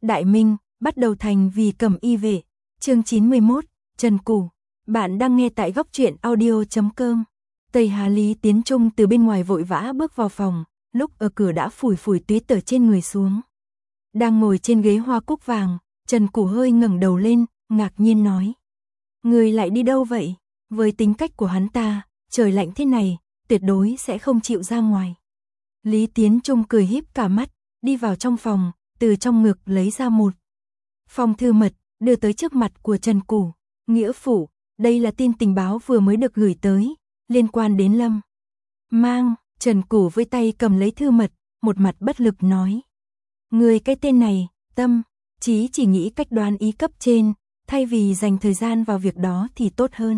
Đại Minh, bắt đầu thành vì Cẩm Y Vệ. Chương 91, Trần Củ. Bạn đang nghe tại góc truyện audio.com. Tây Hà Lý Tiến Trung từ bên ngoài vội vã bước vào phòng, lúc ở cửa đã phủi phủi tuyết từ trên người xuống. Đang ngồi trên ghế hoa cúc vàng, Trần Củ hơi ngẩng đầu lên, ngạc nhiên nói: "Người lại đi đâu vậy?" Với tính cách của hắn ta, trời lạnh thế này, tuyệt đối sẽ không chịu ra ngoài. Lý Tiến Trung cười híp cả mắt, đi vào trong phòng, từ trong ngực lấy ra một phong thư mật, đưa tới trước mặt của Trần Củ. "Nghĩa phụ, đây là tin tình báo vừa mới được gửi tới, liên quan đến Lâm Mang." Trần Củ với tay cầm lấy thư mật, một mặt bất lực nói: "Người cái tên này, tâm trí chỉ nghĩ cách đoán ý cấp trên, thay vì dành thời gian vào việc đó thì tốt hơn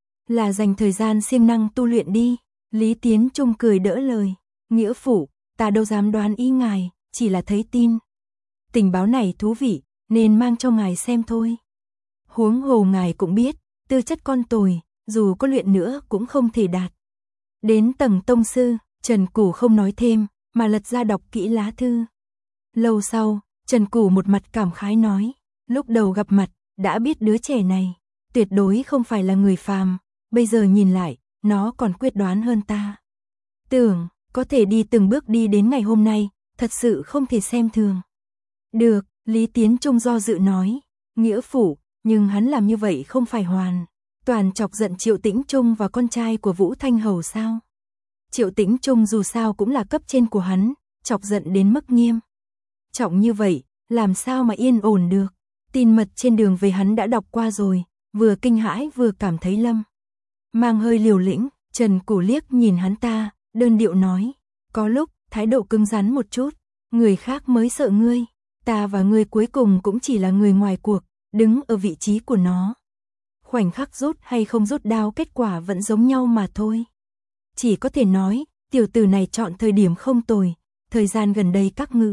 là dành thời gian siêng năng tu luyện đi." Lý Tiến Trung cười đỡ lời: "Nghĩa phụ, ta đâu dám đoán ý ngài, chỉ là thấy tin tình báo này thú vị, nên mang cho ngài xem thôi. Huống hồ ngài cũng biết, tư chất con tồi, dù có luyện nữa cũng không thể đạt đến tầng tông sư." Trần Củ không nói thêm, mà lật ra đọc kỹ lá thư. Lâu sau, Trần Củ một mặt cảm khái nói: "Lúc đầu gặp mặt, đã biết đứa trẻ này tuyệt đối không phải là người phàm, bây giờ nhìn lại, nó còn quyết đoán hơn ta. Tưởng có thể đi từng bước đi đến ngày hôm nay, thật sự không thể xem thường." "Được." Lý Tiến Trung do dự nói: "Nghĩa phụ, nhưng hắn làm như vậy không phải hoàn toàn chọc giận Triệu Tĩnh Trung và con trai của Vũ Thanh Hầu sao? Triệu Tĩnh Trung dù sao cũng là cấp trên của hắn, chọc giận đến mức nghiêm trọng như vậy, làm sao mà yên ổn được?" Tin mật trên đường về hắn đã đọc qua rồi, vừa kinh hãi vừa cảm thấy Lâm Mang hơi liều lĩnh. Trần Củ liếc nhìn hắn ta, đơn điệu nói: "Có lúc, thái độ cứng rắn một chút, người khác mới sợ ngươi. Ta và ngươi cuối cùng cũng chỉ là người ngoài cuộc, đứng ở vị trí của nó. Khoảnh khắc rút hay không rút đao kết quả vẫn giống nhau mà thôi. Chỉ có thể nói, tiểu tử này chọn thời điểm không tồi, thời gian gần đây các ngư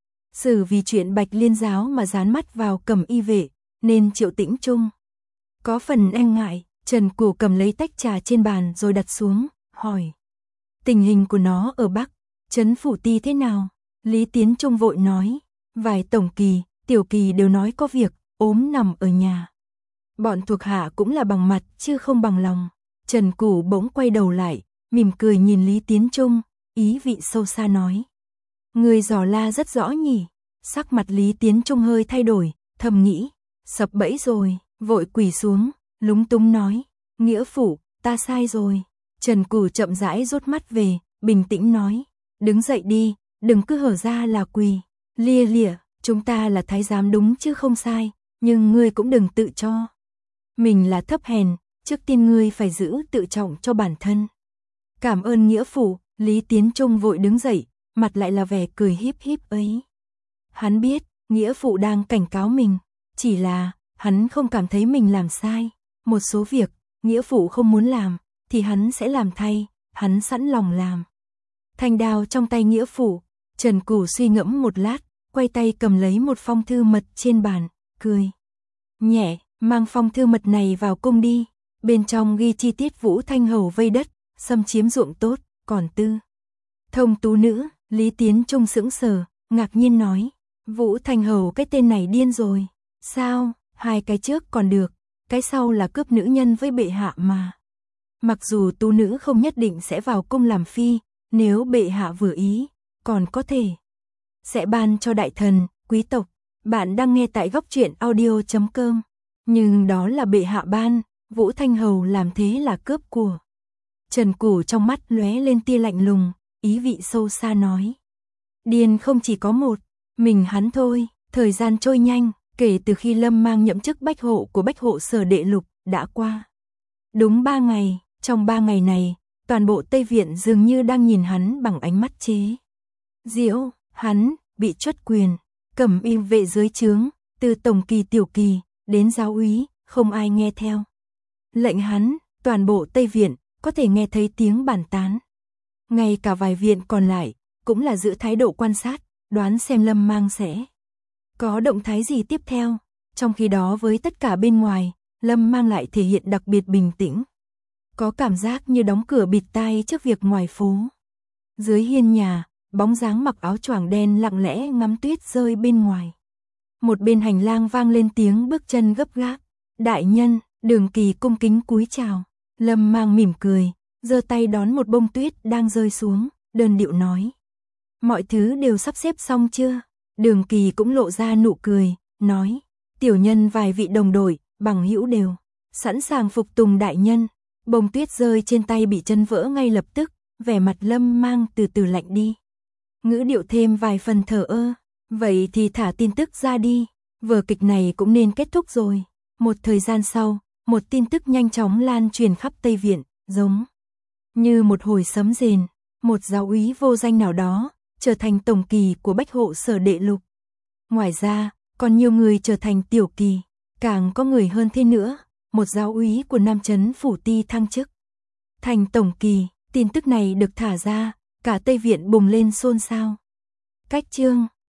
sử vì chuyện Bạch Liên giáo mà dán mắt vào Cẩm Y Vệ, nên Triệu Tĩnh Trung có phần e ngại." Trần Củ cầm lấy tách trà trên bàn rồi đặt xuống, hỏi: "Tình hình của nó ở Bắc Trấn Phủ Ti thế nào?" Lý Tiến Trung vội nói: "Vài tổng kỳ, tiểu kỳ đều nói có việc, ốm nằm ở nhà. Bọn thuộc hạ cũng là bằng mặt chứ không bằng lòng." Trần Củ bỗng quay đầu lại, mỉm cười nhìn Lý Tiến Trung, ý vị sâu xa nói: "Người dò la rất rõ nhỉ." Sắc mặt Lý Tiến Trung hơi thay đổi, thầm nghĩ: sập bẫy rồi, vội quỳ xuống, lúng túng nói: "Nghĩa phụ, ta sai rồi." Trần Củ chậm rãi rút mắt về, bình tĩnh nói: "Đứng dậy đi, đừng cứ hở ra là quỳ lia lịa, chúng ta là thái giám đúng chứ không sai, nhưng ngươi cũng đừng tự cho mình là thấp hèn, trước tiên ngươi phải giữ tự trọng cho bản thân." "Cảm ơn nghĩa phụ." Lý Tiến Trung vội đứng dậy, mặt lại là vẻ cười híp híp ấy. Hắn biết, nghĩa phụ đang cảnh cáo mình, chỉ là hắn không cảm thấy mình làm sai. Một số việc, nghĩa phụ không muốn làm, thì hắn sẽ làm thay, hắn sẵn lòng làm. Thanh đao trong tay nghĩa phụ. Trần Củ suy ngẫm một lát, quay tay cầm lấy một phong thư mật trên bàn, cười nhẹ: "Mang phong thư mật này vào cung đi. Bên trong ghi chi tiết Vũ Thanh Hầu vây đất, xâm chiếm ruộng tốt, còn tư thông tú nữ." Lý Tiến Trung sững sờ, ngạc nhiên nói: "Vũ Thanh Hầu cái tên này điên rồi. Sao, hai cái trước còn được, cái sau là cướp nữ nhân với bệ hạ mà. Mặc dù tú nữ không nhất định sẽ vào cung làm phi, nếu bệ hạ vừa ý, còn có thể sẽ ban cho đại thần, quý tộc." Bạn đang nghe tại góc truyện audio.com. Nhưng đó là bệ hạ ban, Vũ Thanh Hầu làm thế là cướp của. Trần Củ trong mắt lóe lên tia lạnh lùng, ý vị sâu xa nói: "Điên không chỉ có một mình hắn thôi." Thời gian trôi nhanh, kể từ khi Lâm Mang nhậm chức bách hộ của Bách Hộ Sở Đệ Lục, đã qua đúng 3 ngày. Trong 3 ngày này, toàn bộ Tây Viện dường như đang nhìn hắn bằng ánh mắt chế giễu. Hắn bị truất quyền, Cẩm Y Vệ dưới trướng, từ tổng kỳ tiểu kỳ đến giáo úy, không ai nghe theo lệnh hắn. Toàn bộ Tây Viện có thể nghe thấy tiếng bàn tán. Ngay cả vài viện còn lại cũng là giữ thái độ quan sát, đoán xem Lâm Mang sẽ có động thái gì tiếp theo. Trong khi đó với tất cả bên ngoài, Lâm Mang lại thể hiện đặc biệt bình tĩnh, có cảm giác như đóng cửa bịt tai trước việc ngoài phố. Dưới hiên nhà, bóng dáng mặc áo choàng đen lặng lẽ ngắm tuyết rơi bên ngoài. Một bên hành lang vang lên tiếng bước chân gấp gáp. Đại nhân, Đường Kỳ cung kính cúi chào. Lâm Mang mỉm cười, giơ tay đón một bông tuyết đang rơi xuống, đơn điệu nói. Mọi thứ đều sắp xếp xong chưa? Đường Kỳ cũng lộ ra nụ cười, nói. Tiểu nhân vài vị đồng đội, bằng hữu đều sẵn sàng phục tùng đại nhân. Bông tuyết rơi trên tay bị chân vỡ ngay lập tức, vẻ mặt Lâm Mang từ từ lạnh đi. Ngữ điệu thêm vài phần thờ ơ. Vậy thì thả tin tức ra đi, vở kịch này cũng nên kết thúc rồi. Một thời gian sau, một tin tức nhanh chóng lan truyền khắp Tây Viện, giống như một hồi sấm rền. Một giáo úy vô danh nào đó trở thành tổng kỳ của Bách Hộ Sở Đệ Lục. Ngoài ra, còn nhiều người trở thành tiểu kỳ, càng có người hơn thế nữa, một giáo úy của Nam Trấn Phủ Ti thăng chức thành tổng kỳ. Tin tức này được thả ra, cả Tây Viện bùng lên xôn xao. Cách chương